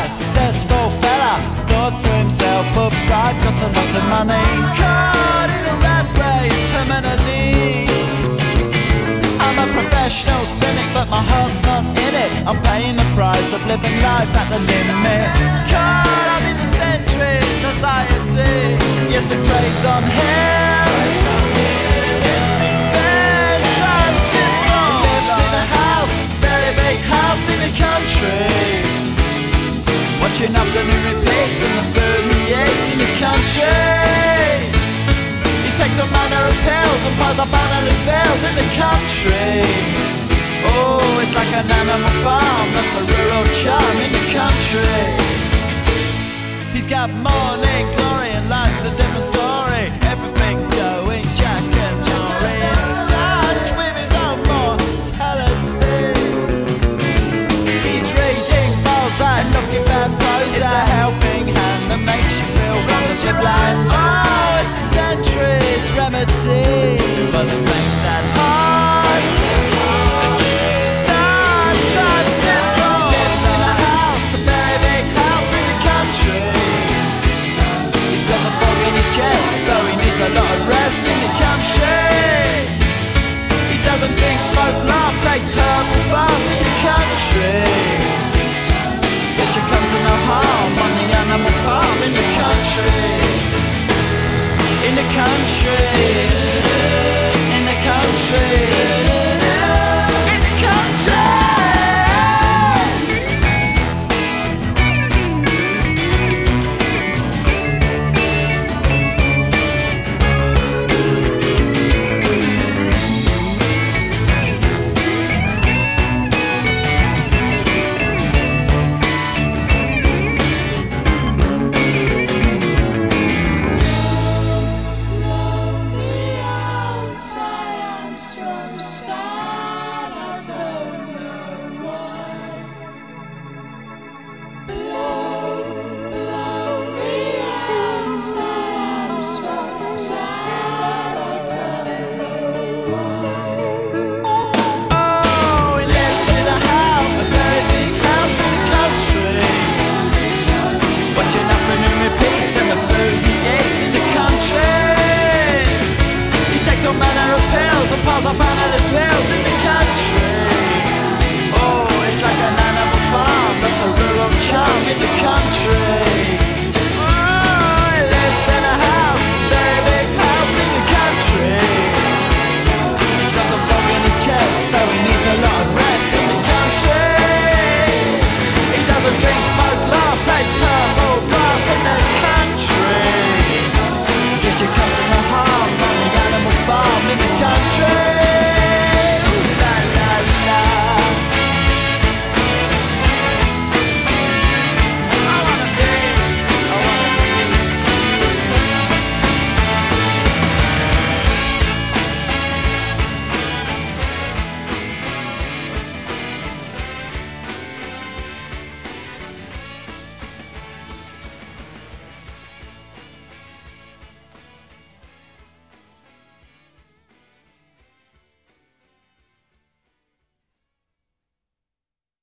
successful fella thought to himself, oops, I've got a lot of money. Caught in a rat race, terminally. I'm a professional cynic, but my heart's not in it. I'm paying the price of living life at the limit. Caught up in the centuries, anxiety. Yes, it preys on him. It's getting bad, trying simple. Lives in a house, very big house in the country. Watching afternoon repeats and the food he eats in the country. He takes a manner of pills and piles up analyst bills in the country. Oh, it's like an animal farm, that's a rural charm in the country. He's got morning glory and life's a different story. Everything's going Jack and Jory, in touch with his own mortality. He's reading Balzac, looking bad prose. It's a helping hand that makes you feel wonderfully blind. Oh, it's a century's remedy for the things at heart. Start, try simple. Lives in a house, a very big house in the country. He's got a fog in his chest, so he needs a lot of rest in the country. He doesn't drink, smoke, laugh, takes herbal baths in the country. Says you come to no harm on the animal farm in the country. In the country. In the country.